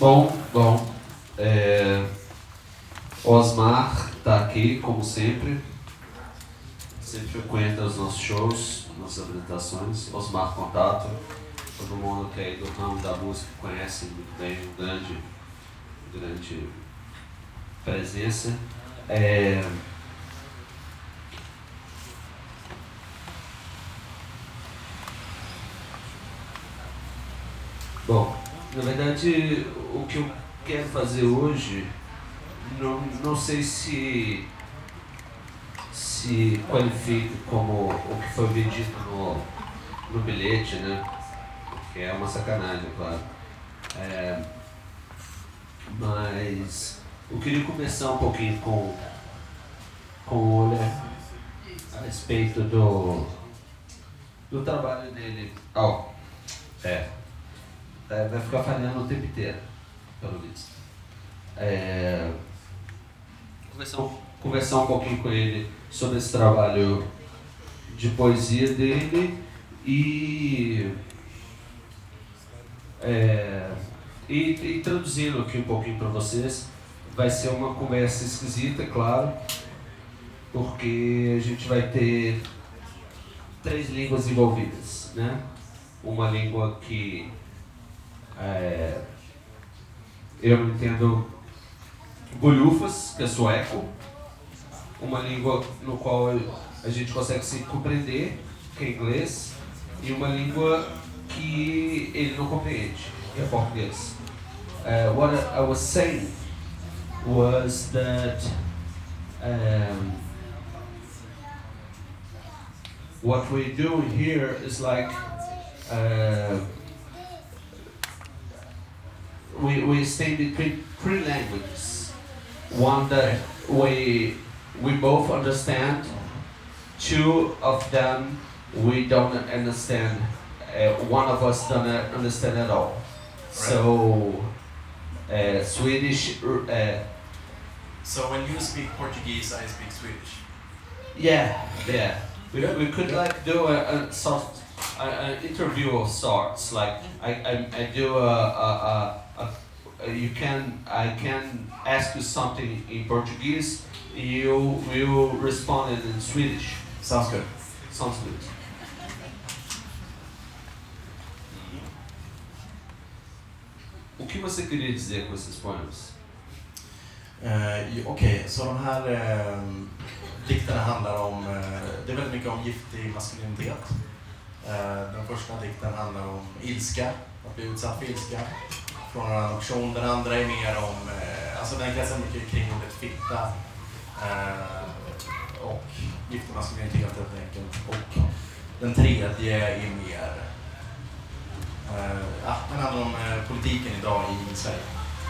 Bom, Osmar está aqui, como sempre frequenta os nossos shows, nossas apresentações. Osmar Contato, todo mundo que é do ramo da música conhece muito bem, grande presença. Bom, na verdade, o que eu quero fazer hoje, não sei se qualifica como o que foi vendido no bilhete, né? Que é uma sacanagem, claro. Mas eu queria começar um pouquinho com o olhar a respeito do trabalho dele. Vai ficar falhando o tempo inteiro, pelo visto. Conversar um pouquinho com ele sobre esse trabalho de poesia dele e traduzindo aqui um pouquinho para vocês. Vai ser uma conversa esquisita, claro, porque a gente vai ter 3 línguas envolvidas, né? Uma língua que eu não entendo bolhufas, que é sueco, uma língua no qual a gente consegue se compreender, que é inglês, e uma língua que ele não compreende, que é português. What I was saying was that what we're doing here is like we stay between 3 languages. One that we both understand, 2 of them we don't understand. One of us don't understand at all. Right. So Swedish. So when you speak Portuguese, I speak Swedish. Yeah. We could like do an interview of sorts. Like I do I can ask you something in Portuguese. You will respond in Swedish. Sounds good. Sounds good. O que você queria dizer com esses poemas? Okej, så de här dikterna handlar om, det är väldigt mycket om giftig maskulinitet. Den första dikten handlar om ilska, att bli utsatt för ilska från en annan person. Den andra är mer om, alltså den kretsar mycket kring ordet fitta och giftig maskulinitet helt enkelt. Och den tredje är mer, den handlar om politiken idag i Sverige.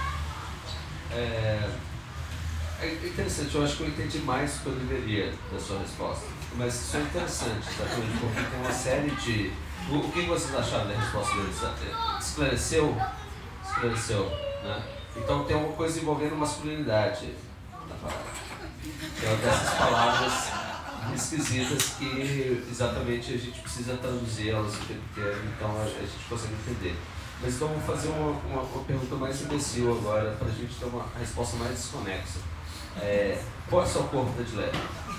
É interessante, eu acho que eu entendi mais do que eu deveria da sua resposta. Mas isso é interessante, tá? Porque tem uma série de... O que vocês acharam da resposta deles? Esclareceu, né? Então tem alguma coisa envolvendo masculinidade na palavra. É uma dessas palavras esquisitas que exatamente a gente precisa traduzir elas o tempo inteiro, então a gente consegue entender. Mas então vamos fazer uma pergunta mais imbecil agora, para a gente ter uma resposta mais desconexa. Qual é o seu corpo predileto?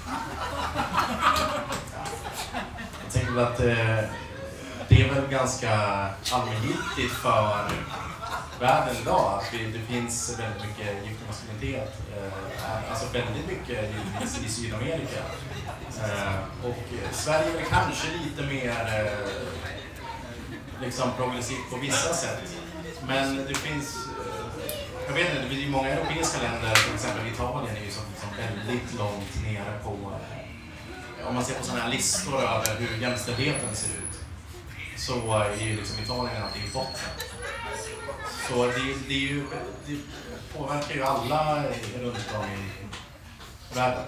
Jag tänker att det är väl ganska allmängiltigt för världen idag att det finns väldigt mycket giftig maskulinitet. Alltså väldigt mycket i Sydamerika. Och Sverige är kanske lite mer liksom progressivt på vissa sätt. Men det finns, jag vet inte, det är många europeiska länder, till exempel Italien är ju som väldigt långt nere på, om man ser på sådana här listor över hur jämställdheten ser ut, så är ju liksom Italien alltid i botten. Så det påverkar ju alla runt om i världen.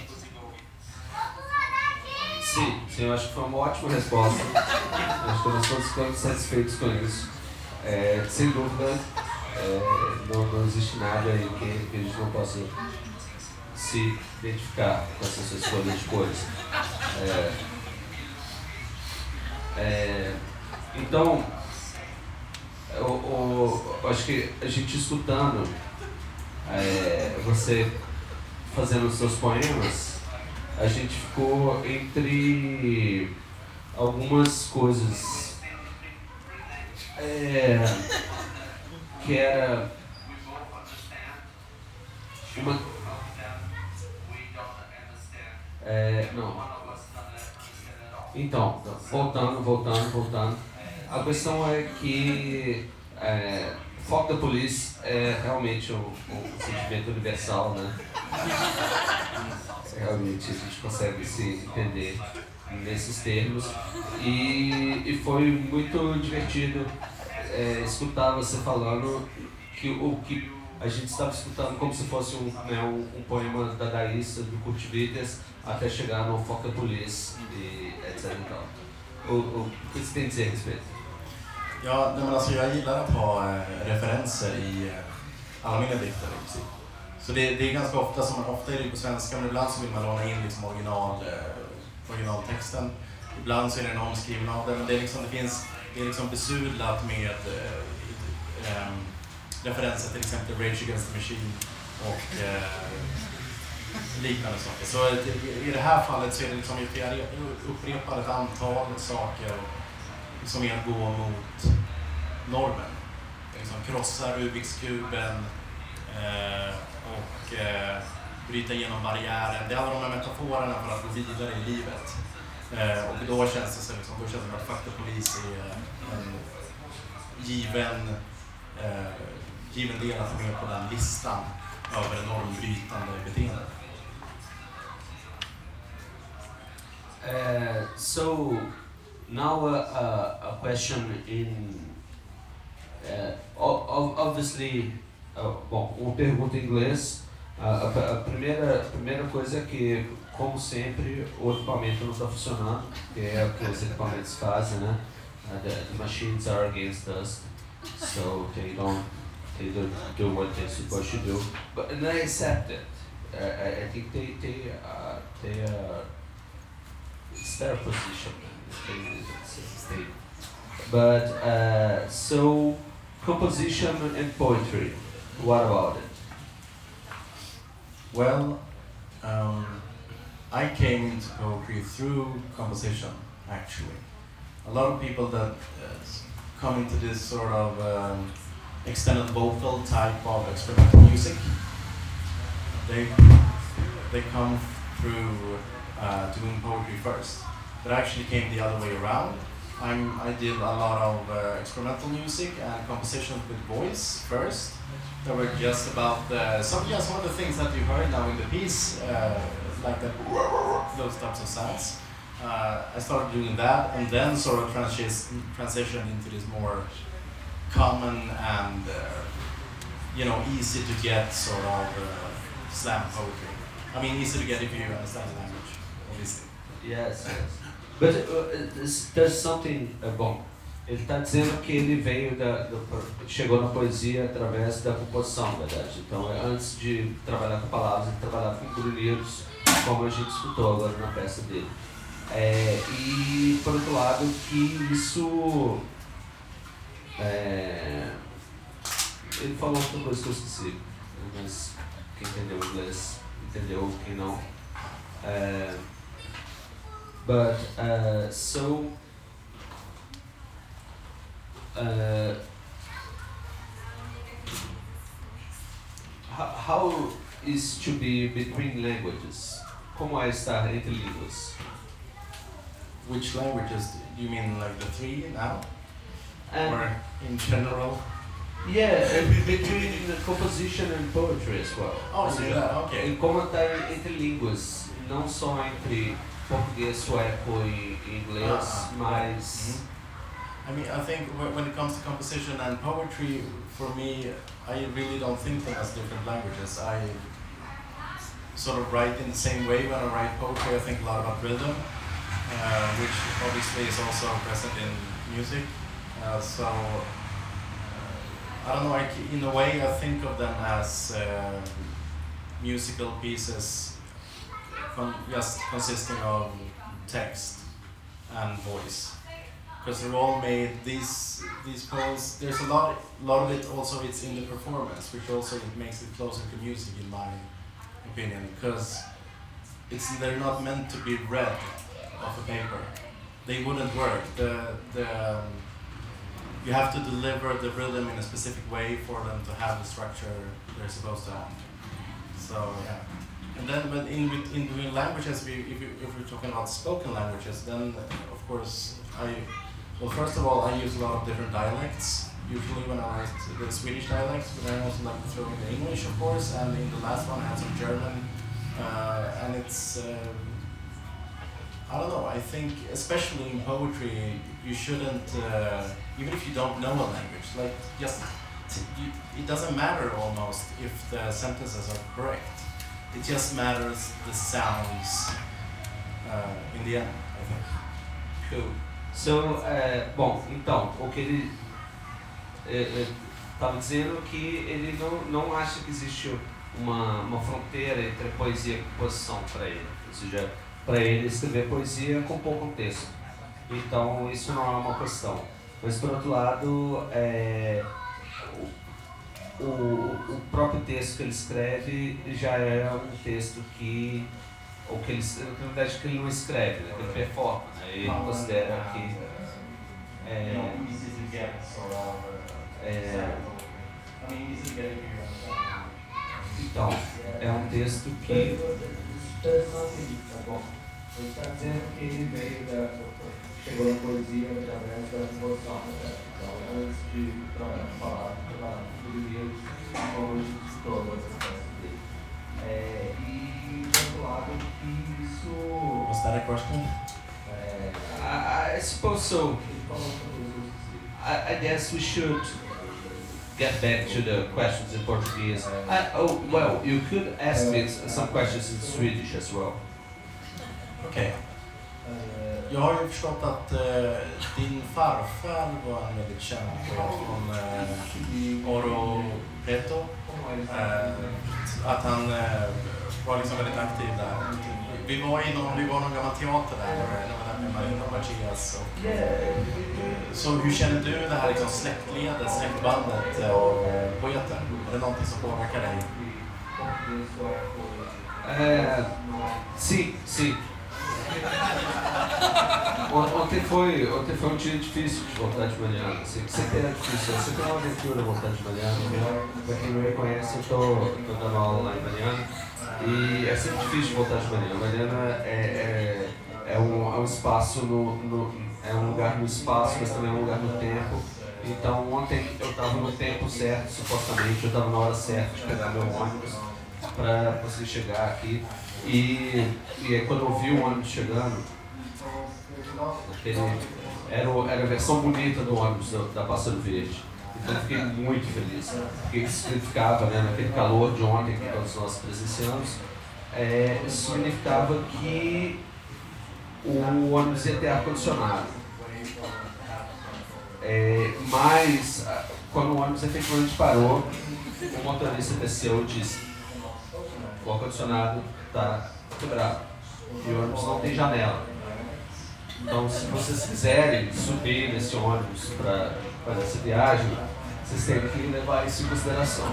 Sim, eu acho que foi uma ótima resposta. Acho que nós todos ficamos satisfeitos com isso. Sem dúvida, não existe nada aí que a gente não possa se identificar com essa sua escolha de cores. Então, Acho que a gente escutando você fazendo os seus poemas, a gente ficou entre algumas coisas que era uma não. Então, voltando. A questão é que Fuck the Police é realmente um sentimento universal, né? Realmente a gente consegue se entender nesses termos. E foi muito divertido escutar você falando que o que a gente estava escutando como se fosse um poema dadaísta do Kurt Wilders até chegar no Fuck the Police e etc. O que você tem a dizer a respeito? Ja, nej, men alltså jag gillar att ha referenser i alla mina dikter. Så det är ganska ofta, ofta är det på svenska, men ibland så vill man låna in liksom originaltexten. Ibland så är den omskriven av den, men det är liksom besudlat med referenser till exempel Rage Against the Machine och liknande saker. Så i det här fallet så är det liksom jag upprepar ett antal saker som är att gå mot normen. Liksom krossa Rubikskuben och bryta igenom barriären. Det handlar om de här metaforerna för att gå vidare i livet. Och då känns det som att Fuck the Police är en given del att få med på den listan över normbrytande beteende. So now a question in obviously uma pergunta em inglês. A primeira coisa é que, como sempre, o equipamento não está funcionando, que é o que os equipamentos fazem, né? The machines are against us, so they don't do what they're supposed to do, but they accept it. I think it's their position. But so composition and poetry, what about it? Well, I came into poetry through composition, actually. A lot of people that come into this sort of extended vocal type of experimental music, they come through doing poetry first. But I actually came the other way around. I did a lot of experimental music and compositions with voice first. That were just about some of the things that you heard now in the piece, like those types of sounds. I started doing that, and then sort of transitioned into this more common and easy to get sort of slam poetry. I mean, easy to get if you understand the language, obviously. Yes. But there's something bom. Ele está dizendo que ele chegou na poesia através da composição, na verdade. Então, antes de trabalhar com palavras, ele trabalhava com grunhidos, como a gente escutou agora na peça dele. E, por outro lado, que isso... ele falou outra coisa que eu esqueci, mas quem entendeu inglês entendeu, quem não. So... how is to be between languages? Como é estar entre línguas? Which languages? Do you mean like the three now? Or in general? Yeah, between the composition and poetry as well. Oh, so yeah, okay. E como estar entre línguas, não só entre português, sueco e inglês, mas... I mean, I think when it comes to composition and poetry, for me, I really don't think them as different languages. I sort of write in the same way when I write poetry. I think a lot about rhythm, which obviously is also present in music. I don't know, in a way I think of them as musical pieces just consisting of text and voice. because they're all made these poems. There's a lot of it also. It's in the performance, which also makes it closer to music, in my opinion, because they're not meant to be read off a paper. They wouldn't work. You have to deliver the rhythm in a specific way for them to have the structure they're supposed to have. So yeah. And then when in doing languages, if we're talking about spoken languages, then of course first of all, I use a lot of different dialects. Usually when I write the Swedish dialects, but I also like to throw in the English, of course, and in the last one I had some German, and it's, I don't know, I think especially in poetry, you shouldn't, even if you don't know a language, like it doesn't matter almost if the sentences are correct. It just matters the sounds in the end, I think. Cool. So, bom, então, o que ele estava dizendo é que ele não acha que existe uma fronteira entre poesia e composição para ele. Ou seja, para ele escrever poesia com pouco texto. Então, isso não é uma questão. Mas, por outro lado, o próprio texto que ele escreve já é um texto que na verdade que ele não escreve, né? Ele performa, né? Ele considera que então é um texto que ele está dizendo que ele chegou na poesia através da composição, né? Então, antes de falar do livro, como a gente citou essa peça dele. E, por outro lado, que isso... Was that a question? I suppose so. I guess we should get back to the questions in Portuguese. Well, you could ask me some questions in Swedish as well. Okay. Jag har ju förstått att din farfar var en väldigt känd poet från Oro Preto. Att han var liksom väldigt aktiv där. Vi var någon gammal teater där med Marina Bacias. Så hur känner du det här liksom släktbandet av poeter? Är det någonting som påverkar dig? Sim. Ontem foi dia difícil de voltar de Mariana. Sempre era difícil. Sempre é uma aventura voltar de Mariana. Para quem não me conhece, eu estou dando aula lá em Mariana. E é sempre difícil de voltar de Mariana. Mariana é um espaço é um lugar no espaço, mas também é um lugar no tempo. Então ontem eu estava no tempo certo, supostamente, eu estava na hora certa de pegar meu ônibus para conseguir chegar aqui. E aí quando eu vi o ônibus chegando, era a versão bonita do ônibus da Pássaro Verde. Então eu fiquei muito feliz, porque isso significava, né, naquele calor de ontem que todos nós presenciamos, isso significava que o ônibus ia ter ar-condicionado. Mas quando o ônibus efetivamente parou, o motorista desceu e disse: o ar-condicionado está quebrado e o ônibus não tem janela. Então, se vocês quiserem subir nesse ônibus para fazer essa viagem, vocês têm que levar isso em consideração.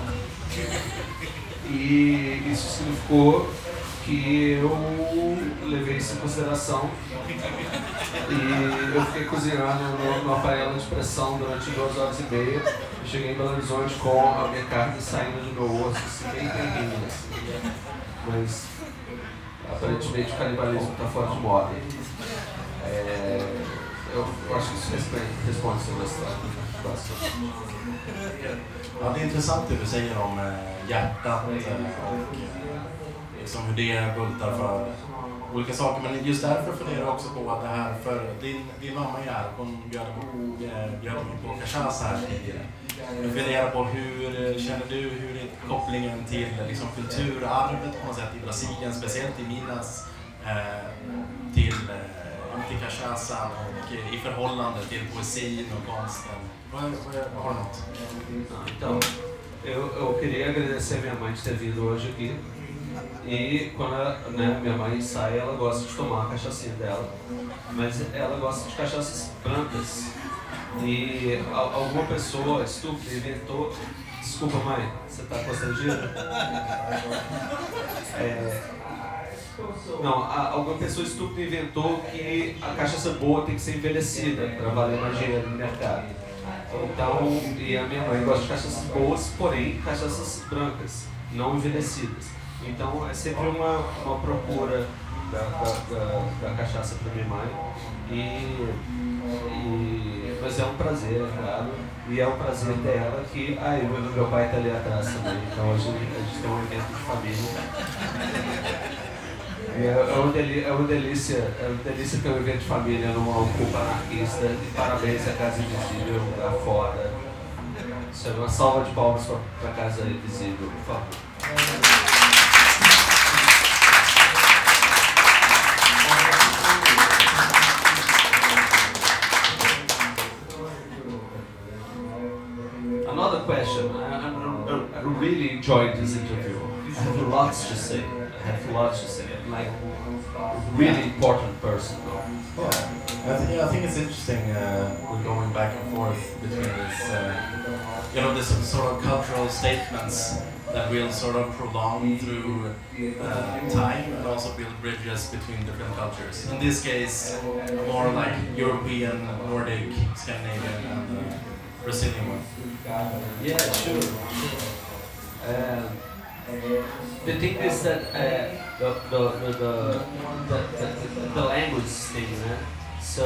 E isso significou que eu levei isso em consideração e eu fiquei cozinhando numa panela de pressão durante 2 horas e meia. Eu cheguei em Belo Horizonte com a minha carne saindo do meu osso, assim, bem terrível, assim. Mas aparentemente o canibalismo está fora de moda. Eu acho que isso responde sobre essa situação. Ja, det är intressant det du säger om hjärtat och liksom hur det bultar för olika saker. Men just därför funderar jag också på att det här, för din mamma är här, hon bjöd mig på cachaça här tidigare. Jag funderar på hur känner du, hur är kopplingen till liksom kulturarvet på något sätt i Brasilien, speciellt i Minas, till cachaçan och i förhållande till poesin och konsten. Har du något? Então, eu queria agradecer a minha mãe de ter vindo hoje aqui. E quando né, minha mãe sai, ela gosta de tomar a cachaçinha dela, mas ela gosta de cachaças brancas. E alguma pessoa estúpida inventou. Desculpa, mãe, você tá constrangida? Não, alguma pessoa estúpida inventou que a cachaça boa tem que ser envelhecida para valer mais dinheiro no mercado. Então, e a minha mãe gosta de cachaças boas, porém cachaças brancas, não envelhecidas. Então é sempre uma procura da cachaça para minha mãe. Mas é um prazer, claro. E é um prazer dela que. Meu pai está ali atrás também. Então hoje a gente tem um evento de família. É uma delícia ter um evento de família numa ocupa anarquista. E parabéns à Casa Invisível, um lugar foda. Uma salva de palmas para a Casa Invisível, por favor. Another question. I really enjoyed this interview. I have lots to say. I'm like really important person. Yeah, I think it's interesting. We're going back and forth between this, this sort of cultural statements that will sort of prolong through time and also build bridges between different cultures. In this case, more like European, Nordic, Scandinavian, and Brazilian one. Yeah, sure. The thing is that the language thing, né? So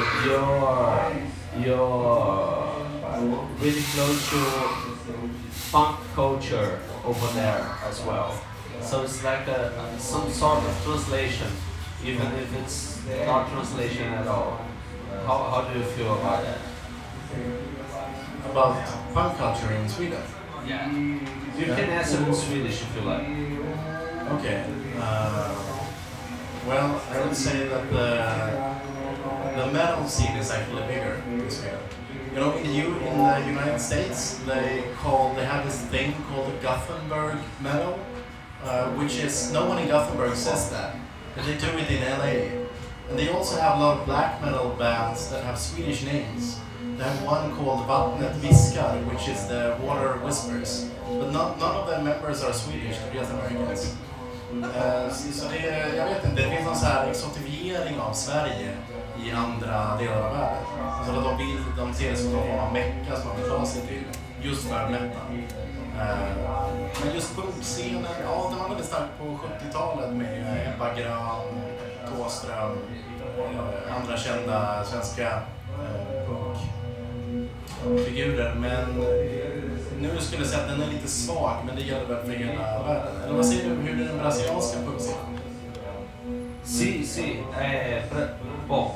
you're really close to funk culture over there as well. So it's like some sort of translation, even if it's not translation at all. How do you feel about that? About punk culture in Sweden? Yeah. You can answer in Swedish if you like. Okay. Well, I would say that the metal scene is actually bigger in Sweden. In the United States, they have this thing called the Gothenburg metal, which is, no one in Gothenburg says that, but they do it in LA. And they also have a lot of black metal bands that have Swedish names. They have one called Vattnet Viskar, which is the Water Whispers. But none of their members are Swedish, they're just Americans. Så jag vet inte, det finns någon så här exotifiering av Sverige i andra delar av världen. Så att de ser det som någon form av mecka som man vill ta sig till, just för metal. Men just punkscenen, ja, den var väldigt stark på 70-talet med Ebba Grön, Thåström, andra kända svenska punkfigurer. Men nu skulle jag säga att den är lite svag, men det gäller väl för hela världen. Eller vad säger du, hur är den brasilianska punkscenen? Sim. Bom,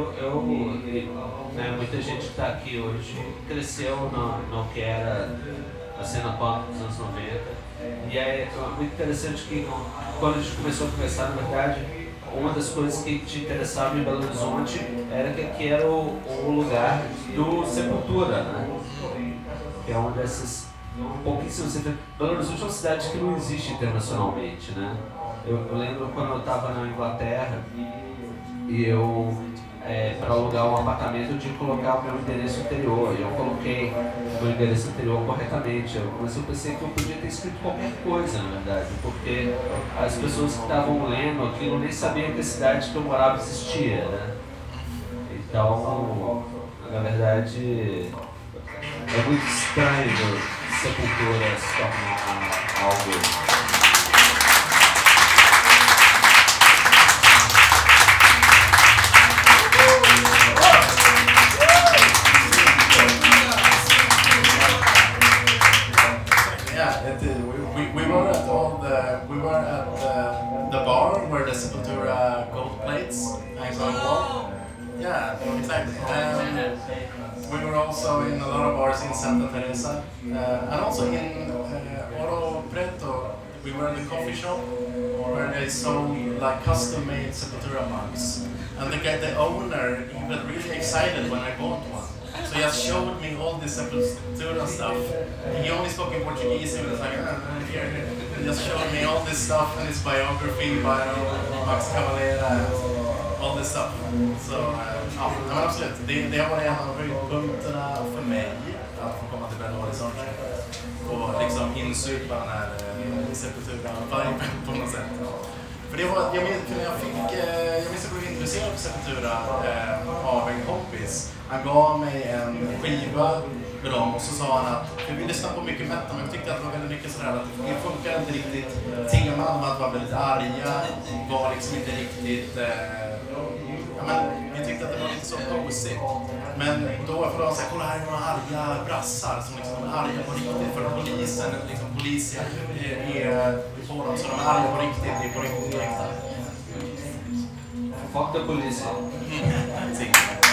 muita gente que está aqui hoje cresceu no que era a cena punk dos anos 90. E é muito interessante que quando a gente começou a conversar, na verdade, uma das coisas que te interessava em Belo Horizonte era que aqui era o lugar do Sepultura, né? Que é uma dessas pouquíssimas. Belo Horizonte é uma cidade que não existe internacionalmente, né? Eu lembro quando eu estava na Inglaterra e eu, para alugar um apartamento, eu tinha que colocar o meu endereço anterior. E eu coloquei o meu endereço anterior corretamente. Mas eu pensei que eu podia ter escrito qualquer coisa, na verdade, porque as pessoas que estavam lendo aquilo nem sabiam que a cidade que eu morava existia, né? Então, na verdade, é muito estranho Sepultura se tornar algo. We were at the bar where the Sepultura gold plates hangs on the wall. Yeah, exactly. We were also in a lot of bars in Santa Teresa, and also in Oro Preto. We were in the coffee shop where they sold like custom-made Sepultura mugs, and the owner got really excited when I bought one. So he just showed me all this Sepultura stuff. He only spoke in Portuguese, and he was like, here. He just showed me all this stuff and his biography by Max Cavalera, all this stuff. Så, ja, men absolut. Det har varit en av höjdpunkterna för mig att få komma till Belo Horizonte och liksom insupa den här Sepultura-viben på något sätt. För det var, jag minns att jag blev intresserad av Sepultura av en kompis. Han gav mig en skiva med dem och så sa han att, för vi lyssnade på mycket metal men jag tyckte att det var väldigt mycket sådär att det funkar inte riktigt. Teman med att vara väldigt arga var liksom inte riktigt, vi tyckte att det var lite så posigt. Men då får de säga, kolla här är några arga brassar som liksom är arga på riktigt för polisen, liksom polisen är på dem så de är arga på riktigt, det är på riktigt direkt. Fuck the police. Sim.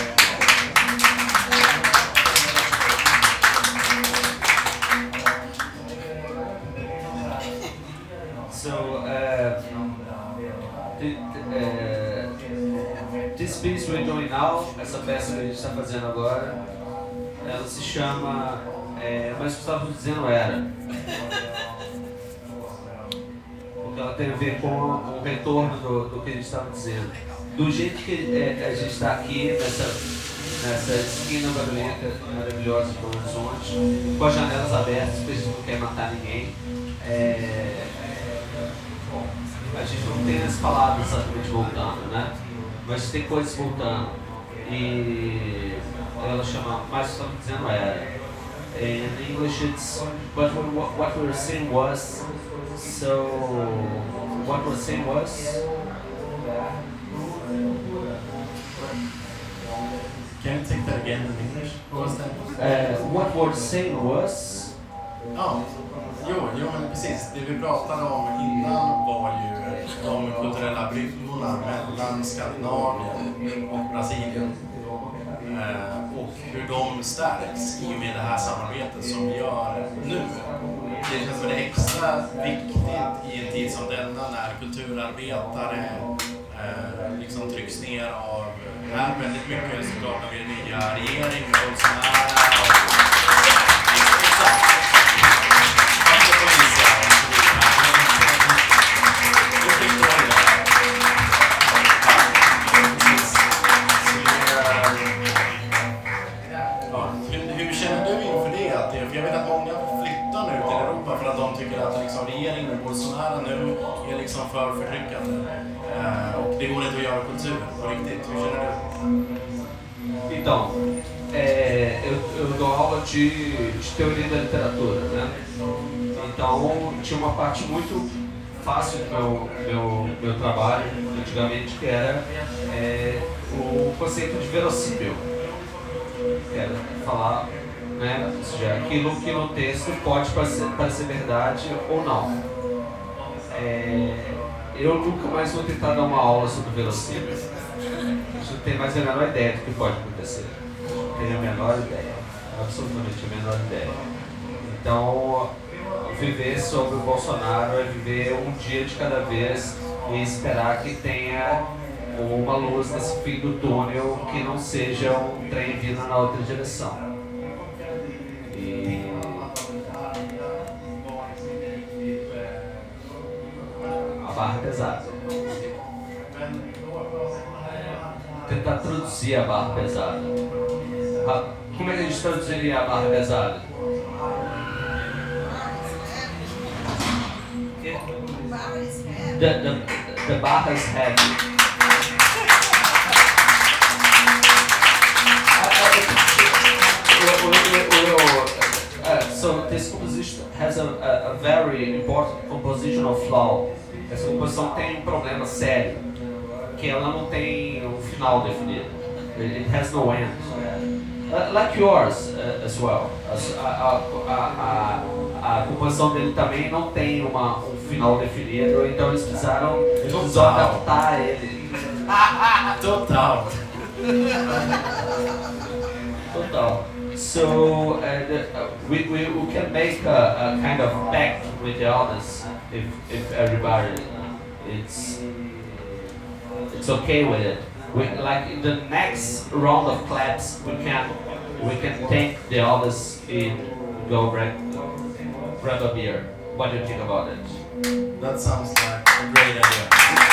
So, this piece we're doing now, essa peça que a gente está fazendo agora, ela se chama Mas o que estava dizendo era. Porque ela tem a ver com o retorno do que a gente estava dizendo. Do jeito que a gente está aqui, nessa esquina barulhenta maravilhosa do Horizonte, com as janelas abertas, porque a gente não quer matar ninguém. A gente não tem as palavras exatamente voltando, né? Mas tem coisas voltando. E ela chama, mas o que estava dizendo era. In English it's, but what we were saying was, so what we were saying was, can you take that again in English? What was that? What we were saying was, Jo men precis, det vi pratade om innan var ju de kulturella bryggorna mellan Skandinavien och Brasilien. Och hur de stärks i och med det här samarbetet som vi gör nu. Det känns väldigt extra viktigt i en tid som denna när kulturarbetare liksom trycks ner av här väldigt mycket såklart av den nya regeringen och Bolsonaro Hur känner du inför det? För jag vet att många flyttar nu till Europa för att de tycker att liksom regeringen och Bolsonaro nu är liksom för förtryckande. Och det går inte att göra kultur på riktigt. Hur känner du? Então, eu dou aula de teoria da literatura, né? Então, tinha uma parte muito fácil do meu trabalho, antigamente, que era o conceito de verossímil. Que era falar, né, ou seja, aquilo que no texto pode parecer verdade ou não. Eu nunca mais vou tentar dar uma aula sobre verossímil. A gente não tem mais a menor ideia do que pode acontecer. Não tem a menor ideia, absolutamente a menor ideia. Então, viver sobre o Bolsonaro é viver um dia de cada vez e esperar que tenha uma luz nesse fim do túnel que não seja um trem vindo na outra direção. E a barra é pesada. Tentar traduzir a barra pesada. Como é que a gente traduziria a barra pesada? The barra is heavy. So this composition has a very important compositional flaw. Essa composição tem um problema sério, que ela não tem um final definido. It has no end. Like yours as well. A composição dele também não tem um final definido, então eles precisaram adaptar ele. Total. So we can make a kind of pact with the others if everybody it's okay with it. Like in the next round of claps we can We can thank the others and go grab a beer. What do you think about it? That sounds like a great idea.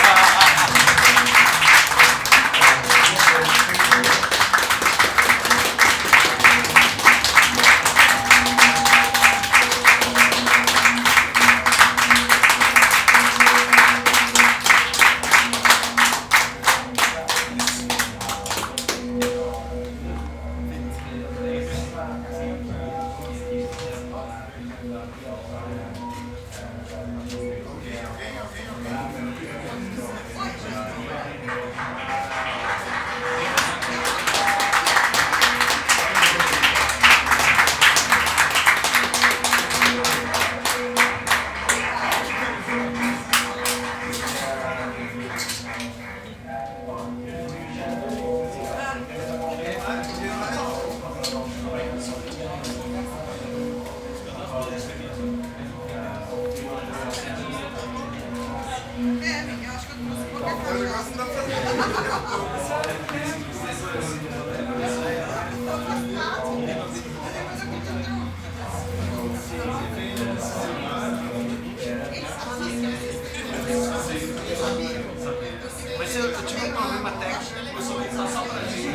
Mas eu tive um problema técnico, eu só vou usar só pra gente.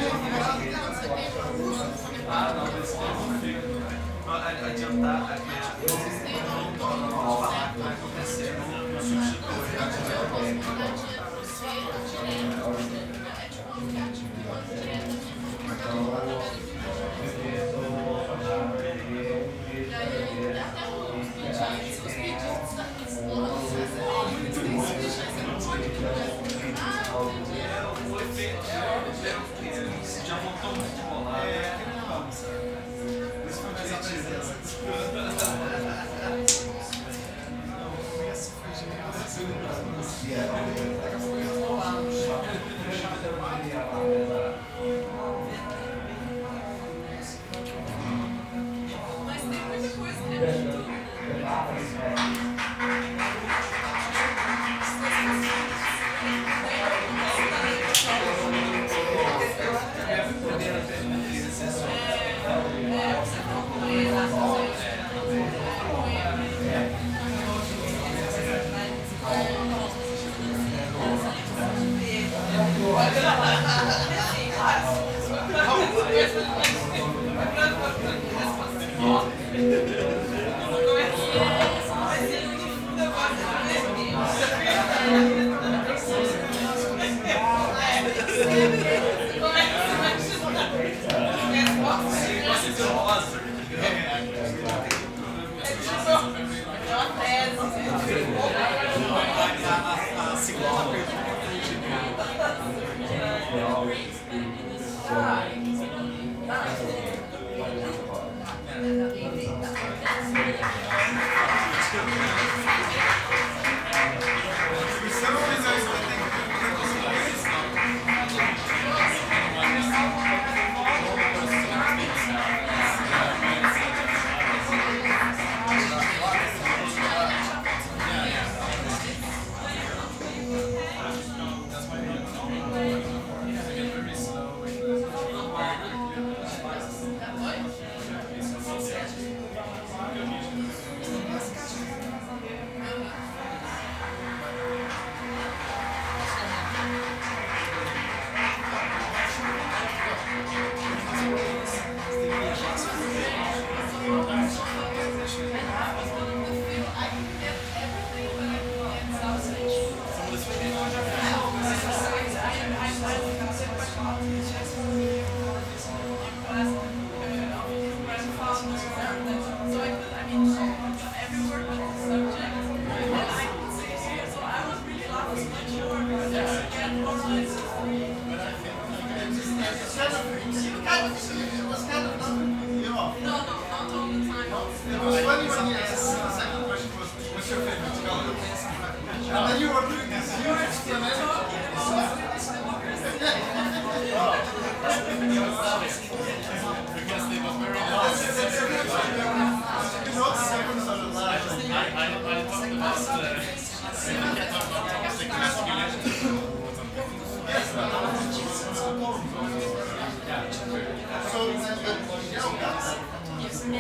Ah, não, mas adiantar a minha. Falar o que vai acontecer no substituto.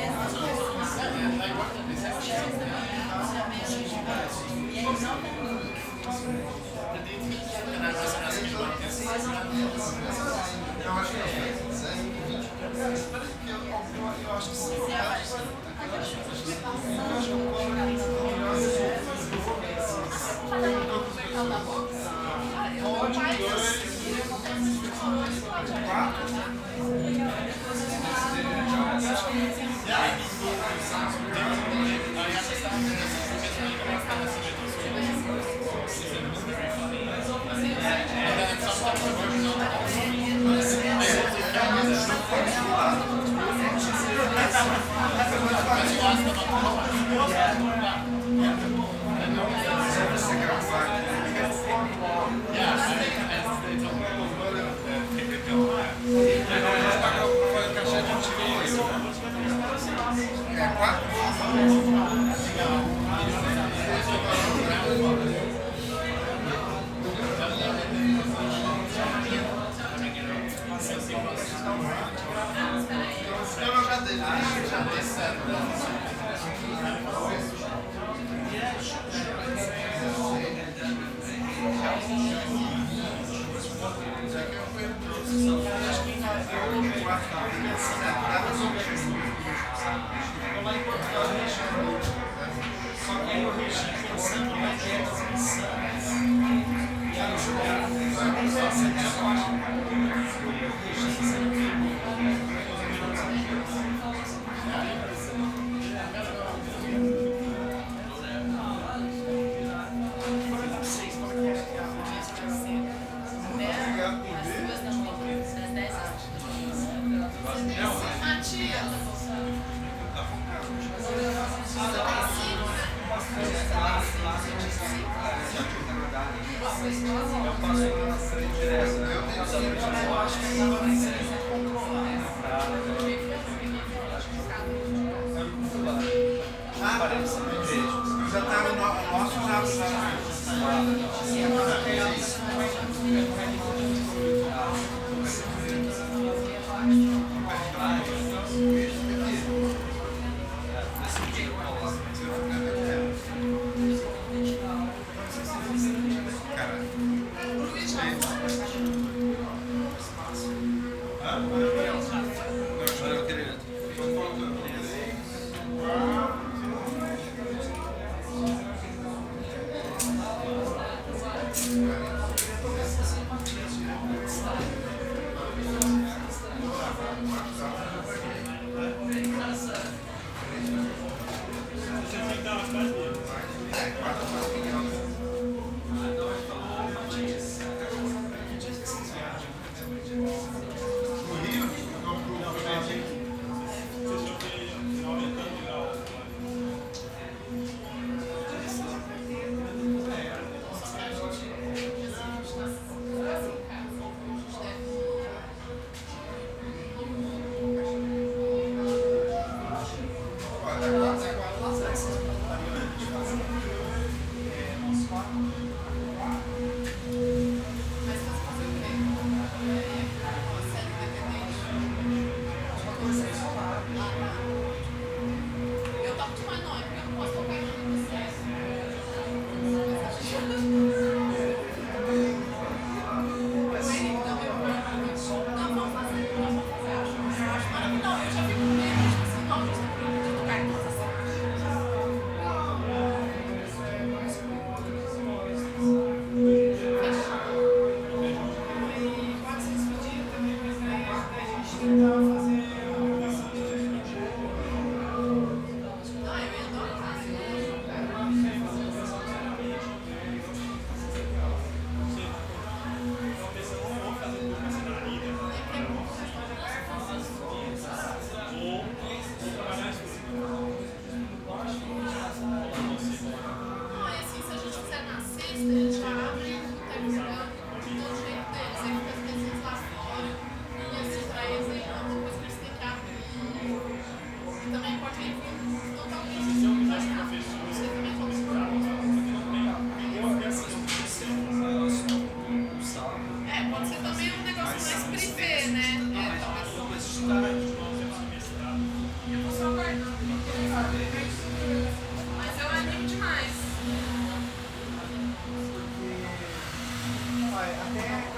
Já tá o nosso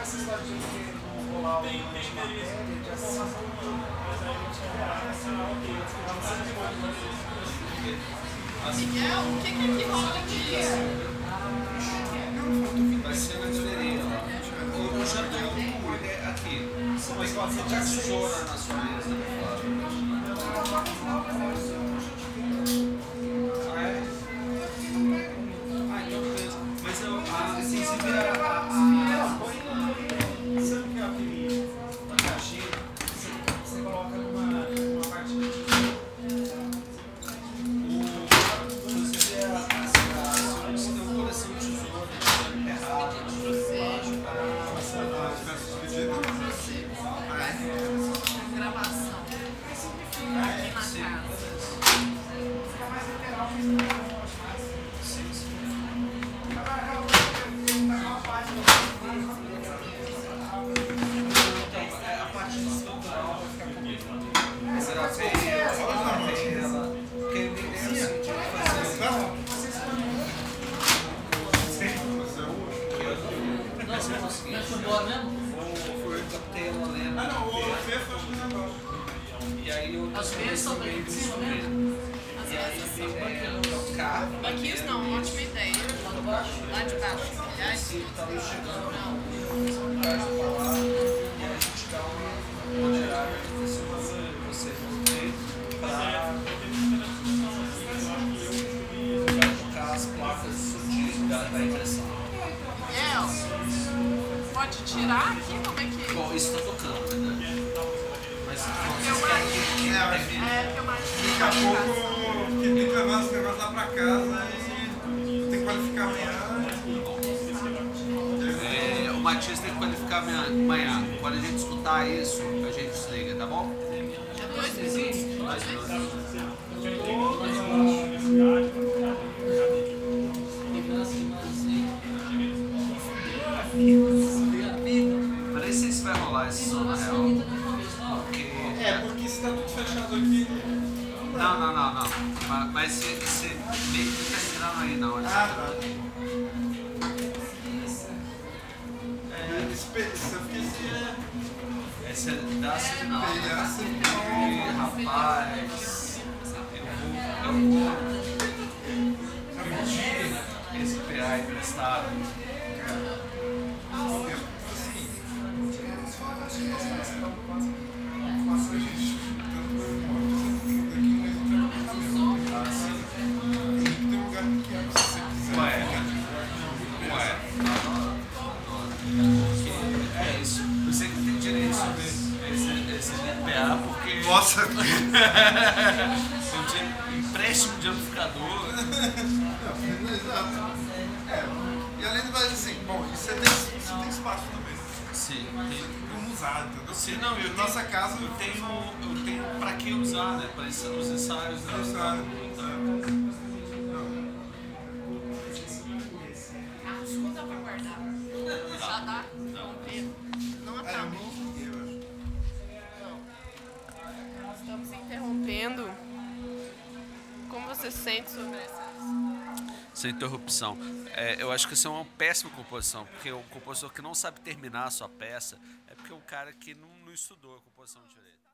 essa história de que rolar Tem matéria de informação do jogo, mas aí eu tinha Miguel, o que que rola aqui? Vai ser na livraria lá. Eu já tenho uma ideia aqui. Você já tesoura na sua mesa, Ah, é? Ah, então beleza. Mas eu, assim, se vier sabe que é aquele da caixinha? Você coloca numa parte se tem uma coleção de tesouros errado, plástico, Gravação. Aqui na casa. a parte estrutural vai ficar complicada. Será feia? Porque a minha ideia é o seguinte, de fazer. Foi boa mesmo? Eu captei ela lendo. E aí eu As vezes são bem em cima mesmo? Às vezes são. tocar. Aqui não, ótima ideia. Lá de baixo. Aliás, não. E a gente dá uma diária de você voltar para tocar as placas da impressão. Miguel, pode tirar aqui? Como é que... Bom, isso está tocando, né? Mas Eu acho. que É, que eu acho que Daqui a pouco, porque tem que levar esse negócio lá pra casa e tem que qualificar amanhã. o Matias tem que qualificar amanhã. Quando a gente escutar isso, a gente desliga, tá bom? 2 minutos. 2 minutos. Mas nem sei se vai rolar esse som na real. Porque. Porque se tá tudo fechado aqui. Não. Mas se meio que tá entrando aí, não. Tá. Esse dá sinal. E, rapaz, eu vou pedir esse PA emprestado. É isso. Você que tem direito sobre esse PA, porque. Nossa! Eu tinha empréstimo de amplificador. Exato. E além do mais, assim, bom, e você tem espaço também. Sim. Como usar, entendeu? Sim, não, eu Nossa casa eu tenho pra que usar, né? Para os ensaios, né? Escuta pra guardar. Já dá? Não acabou. Não. Estamos interrompendo. Como você se sente sobre essa? Sem interrupção. Eu acho que isso é uma péssima composição, porque o compositor que não sabe terminar a sua peça é porque é um cara que não estudou a composição direito.